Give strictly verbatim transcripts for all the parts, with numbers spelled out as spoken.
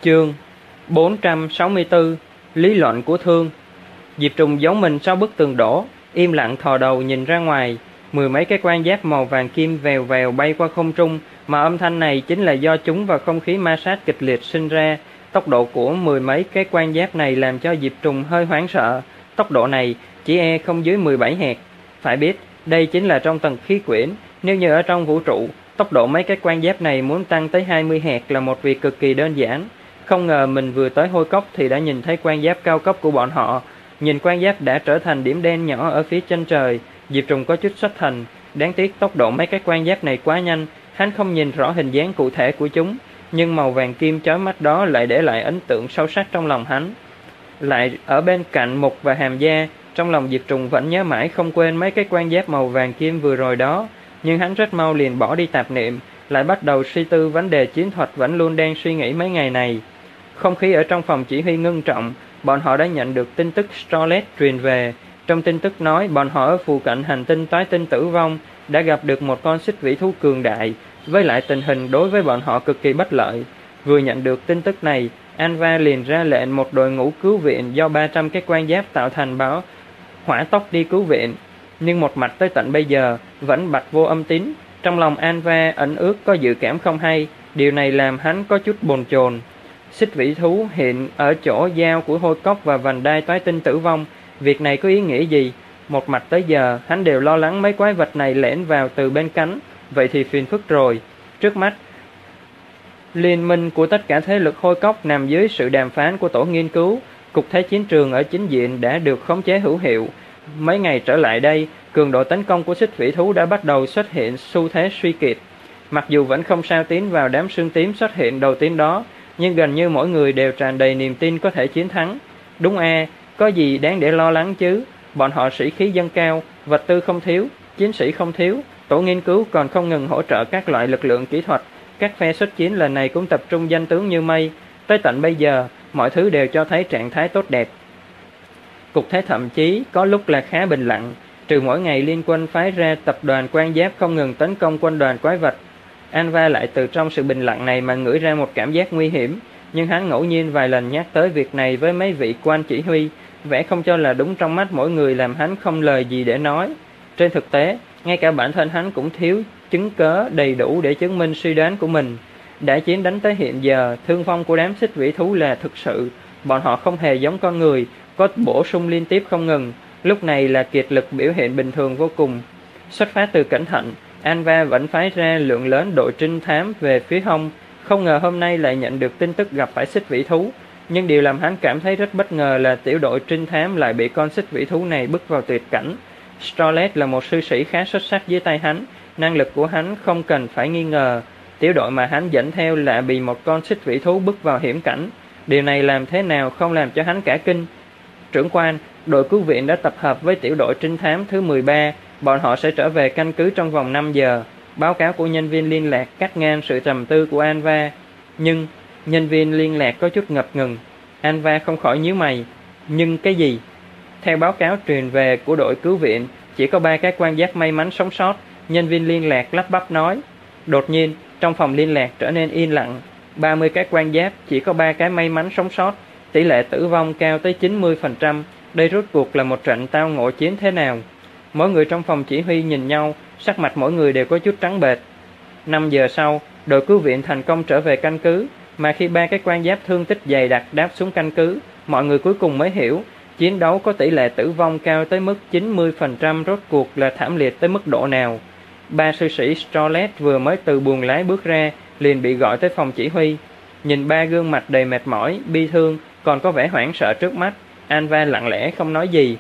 Chương bốn trăm sáu mươi tư. Lý luận của Thương. Diệp Trùng giấu mình sau bức tường đổ, im lặng thò đầu nhìn ra ngoài. Mười mấy cái quan giáp màu vàng kim vèo vèo bay qua không trung, mà âm thanh này chính là do chúng và không khí ma sát kịch liệt sinh ra. Tốc độ của mười mấy cái quan giáp này làm cho Diệp Trùng hơi hoảng sợ. Tốc độ này chỉ e không dưới mười bảy hạt. Phải biết, đây chính là trong tầng khí quyển. Nếu như ở trong vũ trụ, tốc độ mấy cái quan giáp này muốn tăng tới hai mươi hạt là một việc cực kỳ đơn giản. Không ngờ mình vừa tới hôi cốc thì đã nhìn thấy quan giáp cao cấp của bọn họ. Nhìn quan giáp đã trở thành điểm đen nhỏ ở phía chân trời, Diệp Trùng có chút xuất thần. Đáng tiếc tốc độ mấy cái quan giáp này quá nhanh, hắn không nhìn rõ hình dáng cụ thể của chúng, nhưng màu vàng kim chói mắt đó lại để lại ấn tượng sâu sắc trong lòng hắn. Lại ở bên cạnh Mục và Hàm Gia, trong lòng Diệp Trùng vẫn nhớ mãi không quên mấy cái quan giáp màu vàng kim vừa rồi đó, nhưng hắn rất mau liền bỏ đi tạp niệm, lại bắt đầu suy tư vấn đề chiến thuật vẫn luôn đang suy nghĩ mấy ngày này. Không khí ở trong phòng chỉ huy ngưng trọng, bọn họ đã nhận được tin tức Starlet truyền về. Trong tin tức nói bọn họ ở phụ cận hành tinh toái tinh tử vong đã gặp được một con xích vĩ thú cường đại, với lại tình hình đối với bọn họ cực kỳ bất lợi. Vừa nhận được tin tức này, Anva liền ra lệnh một đội ngũ cứu viện do ba trăm cái quan giáp tạo thành báo hỏa tốc đi cứu viện. Nhưng một mặt tới tận bây giờ vẫn bặt vô âm tín. Trong lòng Anva ẩn ước có dự cảm không hay, điều này làm hắn có chút bồn chồn. Xích vĩ thú hiện ở chỗ giao của hôi cốc và vành đai toái tinh tử vong, việc này có ý nghĩa gì? Một mặt tới giờ hắn đều lo lắng mấy quái vật này lẻn vào từ bên cánh, vậy thì phiền phức rồi. Trước mắt, liên minh của tất cả thế lực hôi cốc nằm dưới sự đàm phán của tổ nghiên cứu. Cục thế chiến trường ở chính diện đã được khống chế hữu hiệu. Mấy ngày trở lại đây, cường độ tấn công của xích vĩ thú đã bắt đầu xuất hiện xu thế suy kiệt. Mặc dù vẫn không sao tiến vào đám xương tím xuất hiện đầu tiên đó, nhưng gần như mỗi người đều tràn đầy niềm tin có thể chiến thắng. Đúng a, có gì đáng để lo lắng chứ? Bọn họ sĩ khí dâng cao, vật tư không thiếu, chiến sĩ không thiếu, tổ nghiên cứu còn không ngừng hỗ trợ các loại lực lượng kỹ thuật. Các phe xuất chiến lần này cũng tập trung danh tướng như mây. Tới tận bây giờ, mọi thứ đều cho thấy trạng thái tốt đẹp. Cục thế thậm chí có lúc là khá bình lặng, trừ mỗi ngày liên quân phái ra tập đoàn quan giáp không ngừng tấn công quân đoàn quái vật. Anva lại từ trong sự bình lặng này mà ngửi ra một cảm giác nguy hiểm, nhưng hắn ngẫu nhiên vài lần nhắc tới việc này với mấy vị quan chỉ huy, vẻ không cho là đúng trong mắt mỗi người làm hắn không lời gì để nói. Trên thực tế, ngay cả bản thân hắn cũng thiếu chứng cớ đầy đủ để chứng minh suy đoán của mình. Đã chiến đánh tới hiện giờ, thương vong của đám xích vĩ thú là thực sự. Bọn họ không hề giống con người, có bổ sung liên tiếp không ngừng, lúc này là kiệt lực biểu hiện bình thường vô cùng. Xuất phát từ cẩn thận, Anva vẫn phái ra lượng lớn đội trinh thám về phía hông. Không ngờ hôm nay lại nhận được tin tức gặp phải xích vĩ thú, nhưng điều làm hắn cảm thấy rất bất ngờ là tiểu đội trinh thám lại bị con xích vĩ thú này bức vào tuyệt cảnh. Starlet là một sư sĩ khá xuất sắc dưới tay hắn, năng lực của hắn không cần phải nghi ngờ. Tiểu đội mà hắn dẫn theo lại bị một con xích vĩ thú bức vào hiểm cảnh, điều này làm thế nào không làm cho hắn cả kinh. Trưởng quan, đội cứu viện đã tập hợp với tiểu đội trinh thám thứ mười ba, bọn họ sẽ trở về căn cứ trong vòng năm giờ. Báo cáo của nhân viên liên lạc cắt ngang sự trầm tư của Anva. Nhưng, nhân viên liên lạc có chút ngập ngừng. Anva không khỏi nhíu mày. Nhưng cái gì? Theo báo cáo truyền về của đội cứu viện, chỉ có ba cái quan giáp may mắn sống sót. Nhân viên liên lạc lắp bắp nói. Đột nhiên, trong phòng liên lạc trở nên yên lặng. ba mươi cái quan giáp, chỉ có ba cái may mắn sống sót. Tỷ lệ tử vong cao tới chín mươi phần trăm. Đây rốt cuộc là một trận tao ngộ chiến thế nào? Mỗi người trong phòng chỉ huy nhìn nhau, sắc mặt mỗi người đều có chút trắng bệch. Năm giờ sau, đội cứu viện thành công trở về căn cứ, mà khi ba cái quan giáp thương tích dày đặc đáp xuống căn cứ, mọi người cuối cùng mới hiểu, chiến đấu có tỷ lệ tử vong cao tới mức chín mươi phần trăm rốt cuộc là thảm liệt tới mức độ nào. Ba sư sĩ Starlet vừa mới từ buồng lái bước ra, liền bị gọi tới phòng chỉ huy. Nhìn ba gương mặt đầy mệt mỏi, bi thương, còn có vẻ hoảng sợ trước mắt, Anva lặng lẽ không nói gì.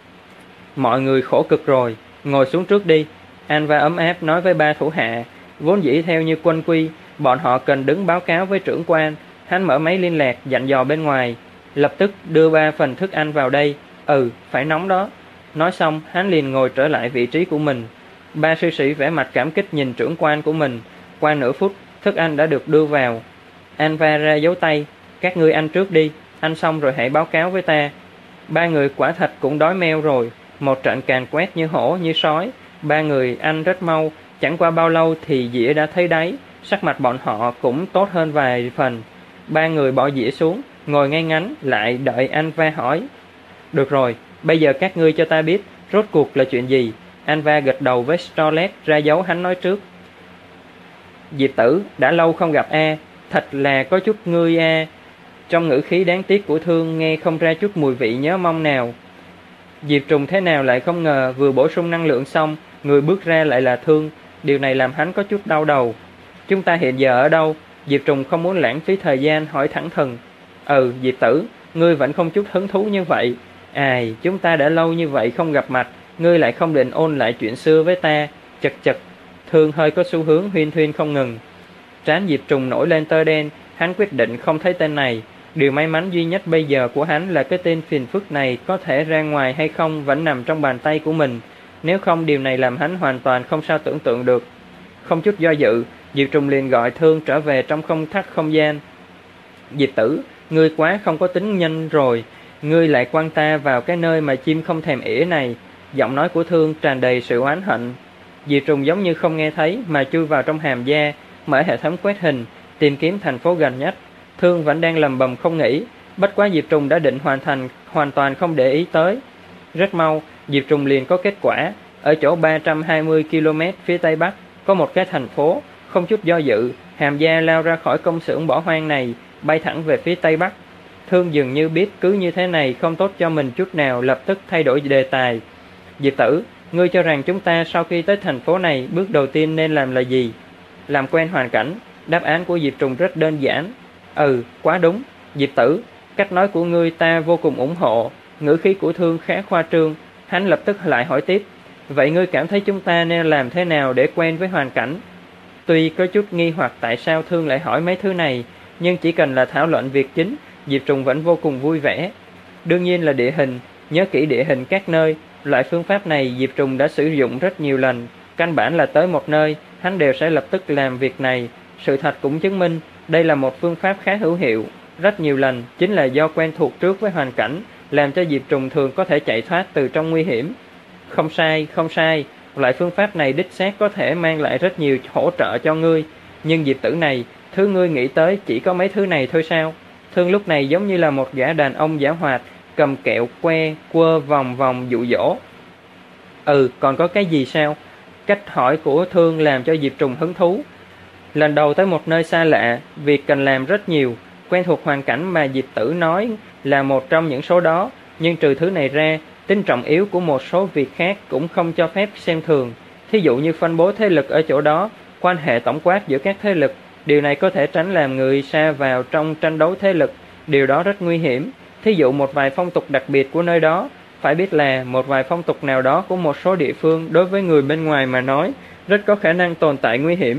Mọi người khổ cực rồi, ngồi xuống trước đi. Anva ấm áp nói với ba thủ hạ. Vốn dĩ theo như quân quy, bọn họ cần đứng báo cáo với trưởng quan. Hắn mở máy liên lạc dặn dò bên ngoài, lập tức đưa ba phần thức ăn vào đây. Ừ, phải nóng đó. Nói xong, hắn liền ngồi trở lại vị trí của mình. Ba sư sĩ vẻ mặt cảm kích nhìn trưởng quan của mình. Qua nửa phút, thức ăn đã được đưa vào. Anva ra dấu tay. Các ngươi ăn trước đi, ăn xong rồi hãy báo cáo với ta. Ba người quả thật cũng đói meo rồi. Một trận càn quét như hổ như sói. Ba người ăn rất mau, chẳng qua bao lâu thì dĩa đã thấy đáy. Sắc mặt bọn họ cũng tốt hơn vài phần. Ba người bỏ dĩa xuống, ngồi ngay ngắn lại đợi anh Va hỏi. Được rồi, bây giờ các ngươi cho ta biết, rốt cuộc là chuyện gì? Anh Va gật đầu với Starlet ra dấu hắn nói trước. Diệp Tử, đã lâu không gặp a, thật là có chút ngươi a. Trong ngữ khí đáng tiếc của Thương nghe không ra chút mùi vị nhớ mong nào. Diệp Trùng thế nào lại không ngờ vừa bổ sung năng lượng xong, người bước ra lại là Thương. Điều này làm hắn có chút đau đầu. Chúng ta hiện giờ ở đâu? Diệp Trùng không muốn lãng phí thời gian hỏi thẳng thừng. Ừ, Diệp Tử, ngươi vẫn không chút hứng thú như vậy. Ai, chúng ta đã lâu như vậy không gặp mặt, ngươi lại không định ôn lại chuyện xưa với ta. Chật chật, Thương hơi có xu hướng huyên thuyên không ngừng. Trán Diệp Trùng nổi lên tơ đen, hắn quyết định không thấy tên này. Điều may mắn duy nhất bây giờ của hắn là cái tên phiền phức này có thể ra ngoài hay không vẫn nằm trong bàn tay của mình. Nếu không, điều này làm hắn hoàn toàn không sao tưởng tượng được. Không chút do dự, Diệp Trùng liền gọi Thương trở về trong không thắt không gian. Diệp Tử, ngươi quá không có tính nhân rồi, ngươi lại quăng ta vào cái nơi mà chim không thèm ỉa này. Giọng nói của Thương tràn đầy sự oán hận. Diệp Trùng giống như không nghe thấy mà chui vào trong hàm da, mở hệ thống quét hình, tìm kiếm thành phố gần nhất. Thương vẫn đang lầm bầm không nghĩ, bất quá Diệp Trùng đã định hoàn thành, hoàn toàn không để ý tới. Rất mau, Diệp Trùng liền có kết quả. Ở chỗ ba trăm hai mươi ki lô mét phía tây bắc, có một cái thành phố. Không chút do dự, hàm da lao ra khỏi công xưởng bỏ hoang này, bay thẳng về phía tây bắc. Thương dường như biết cứ như thế này không tốt cho mình chút nào, lập tức thay đổi đề tài. Diệp Tử, ngươi cho rằng chúng ta sau khi tới thành phố này, bước đầu tiên nên làm là gì? Làm quen hoàn cảnh. Đáp án của Diệp Trùng rất đơn giản. Ừ, quá đúng. Diệp Tử, cách nói của ngươi ta vô cùng ủng hộ. Ngữ khí của Thương khá khoa trương. Hắn lập tức lại hỏi tiếp. Vậy ngươi cảm thấy chúng ta nên làm thế nào để quen với hoàn cảnh? Tuy có chút nghi hoặc tại sao Thương lại hỏi mấy thứ này, nhưng chỉ cần là thảo luận việc chính, Diệp Trùng vẫn vô cùng vui vẻ. Đương nhiên là địa hình, nhớ kỹ địa hình các nơi. Loại phương pháp này Diệp Trùng đã sử dụng rất nhiều lần. Căn bản là tới một nơi, hắn đều sẽ lập tức làm việc này. Sự thật cũng chứng minh, đây là một phương pháp khá hữu hiệu. Rất nhiều lần, chính là do quen thuộc trước với hoàn cảnh, làm cho Diệp Trùng thường có thể chạy thoát từ trong nguy hiểm. Không sai, không sai, loại phương pháp này đích xác có thể mang lại rất nhiều hỗ trợ cho ngươi. Nhưng Diệp Tử này, thứ ngươi nghĩ tới chỉ có mấy thứ này thôi sao? Thương lúc này giống như là một gã đàn ông giả hoạt, cầm kẹo que, quơ vòng vòng dụ dỗ. Ừ, còn có cái gì sao? Cách hỏi của Thương làm cho Diệp Trùng hứng thú. Lần đầu tới một nơi xa lạ, việc cần làm rất nhiều. Quen thuộc hoàn cảnh mà Diệp Tử nói là một trong những số đó. Nhưng trừ thứ này ra, tính trọng yếu của một số việc khác cũng không cho phép xem thường. Thí dụ như phân bố thế lực ở chỗ đó, quan hệ tổng quát giữa các thế lực. Điều này có thể tránh làm người sa vào trong tranh đấu thế lực. Điều đó rất nguy hiểm. Thí dụ một vài phong tục đặc biệt của nơi đó. Phải biết là một vài phong tục nào đó của một số địa phương đối với người bên ngoài mà nói rất có khả năng tồn tại nguy hiểm.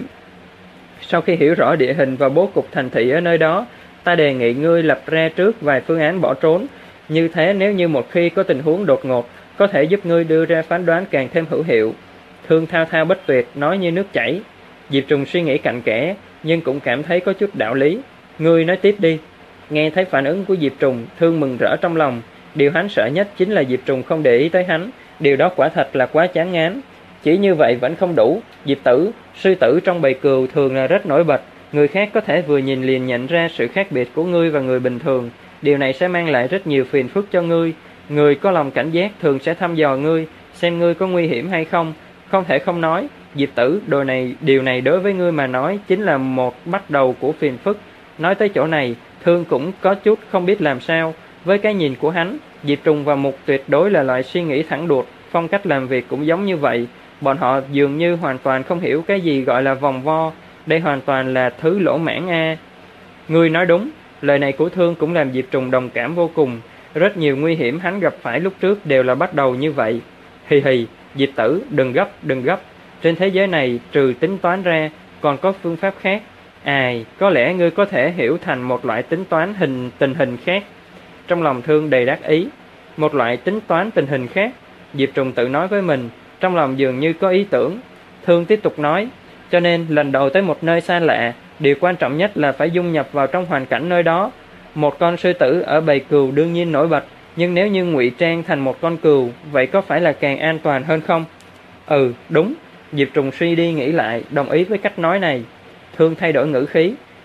Sau khi hiểu rõ địa hình và bố cục thành thị ở nơi đó, ta đề nghị ngươi lập ra trước vài phương án bỏ trốn. Như thế nếu như một khi có tình huống đột ngột, có thể giúp ngươi đưa ra phán đoán càng thêm hữu hiệu. Thương thao thao bất tuyệt, nói như nước chảy. Diệp Trùng suy nghĩ cặn kẽ, nhưng cũng cảm thấy có chút đạo lý. Ngươi nói tiếp đi. Nghe thấy phản ứng của Diệp Trùng, Thương mừng rỡ trong lòng. Điều hắn sợ nhất chính là Diệp Trùng không để ý tới hắn. Điều đó quả thật là quá chán ngán. Chỉ như vậy vẫn không đủ. Diệp Tử, sư tử trong bầy cừu thường là rất nổi bật. Người khác có thể vừa nhìn liền nhận ra sự khác biệt của ngươi và người bình thường. Điều này sẽ mang lại rất nhiều phiền phức cho ngươi. Người có lòng cảnh giác thường sẽ thăm dò ngươi, xem ngươi có nguy hiểm hay không. Không thể không nói, Diệp Tử, đồ này, điều này đối với ngươi mà nói chính là một bắt đầu của phiền phức. Nói tới chỗ này, Thương cũng có chút không biết làm sao. Với cái nhìn của hắn, Diệp Trùng và Mục tuyệt đối là loại suy nghĩ thẳng đuột, phong cách làm việc cũng giống như vậy. Bọn họ dường như hoàn toàn không hiểu cái gì gọi là vòng vo. Đây hoàn toàn là thứ lỗ mãng a. Ngươi nói đúng. Lời này của Thương cũng làm Diệp Trùng đồng cảm vô cùng. Rất nhiều nguy hiểm hắn gặp phải lúc trước đều là bắt đầu như vậy. Hì hì, Diệp Tử, đừng gấp, đừng gấp. Trên thế giới này, trừ tính toán ra, còn có phương pháp khác. Ai, có lẽ ngươi có thể hiểu thành một loại tính toán hình tình hình khác. Trong lòng Thương đầy đắc ý. Một loại tính toán tình hình khác. Diệp Trùng tự nói với mình, trong lòng dường như có ý tưởng. Thương tiếp tục nói, cho nên lần đầu tới một nơi xa lạ, điều quan trọng nhất là phải dung nhập vào trong hoàn cảnh nơi đó. Một con sư tử ở bầy cừu đương nhiên nổi bật, nhưng nếu như ngụy trang thành một con cừu, vậy có phải là càng an toàn hơn không? Ừ, đúng. Diệp Trùng suy đi nghĩ lại, đồng ý với cách nói này. Thương thay đổi ngữ khí.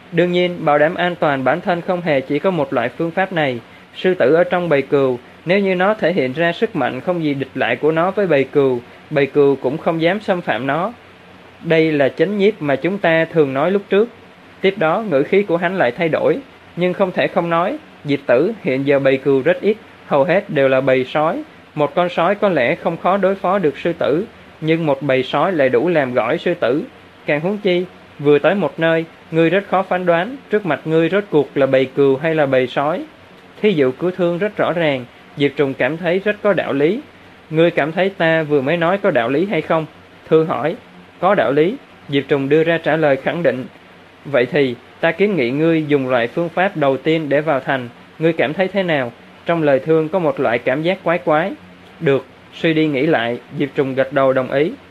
Đương nhiên, bảo đảm an toàn bản thân không hề chỉ có một loại phương pháp này. Sư tử ở trong bầy cừu, nếu như nó thể hiện ra sức mạnh không gì địch lại của nó với bầy cừu, bầy cừu cũng không dám xâm phạm nó. Đây là chánh nhiếp mà chúng ta thường nói lúc trước. Tiếp đó, ngữ khí của hắn lại thay đổi, nhưng không thể không nói, Diệp Tử, hiện giờ bầy cừu rất ít, hầu hết đều là bầy sói. Một con sói có lẽ không khó đối phó được sư tử, nhưng một bầy sói lại đủ làm gỏi sư tử. Càng huống chi, vừa tới một nơi, ngươi rất khó phán đoán trước mặt ngươi rốt cuộc là bầy cừu hay là bầy sói. Thí dụ của Thương rất rõ ràng, Diệp Trùng cảm thấy rất có đạo lý. Ngươi cảm thấy ta vừa mới nói có đạo lý hay không? Thương hỏi. Có đạo lý. Diệp Trùng đưa ra trả lời khẳng định. Vậy thì, ta kiến nghị ngươi dùng loại phương pháp đầu tiên để vào thành. Ngươi cảm thấy thế nào? Trong lời Thương có một loại cảm giác quái quái. Được, suy đi nghĩ lại, Diệp Trùng gật đầu đồng ý.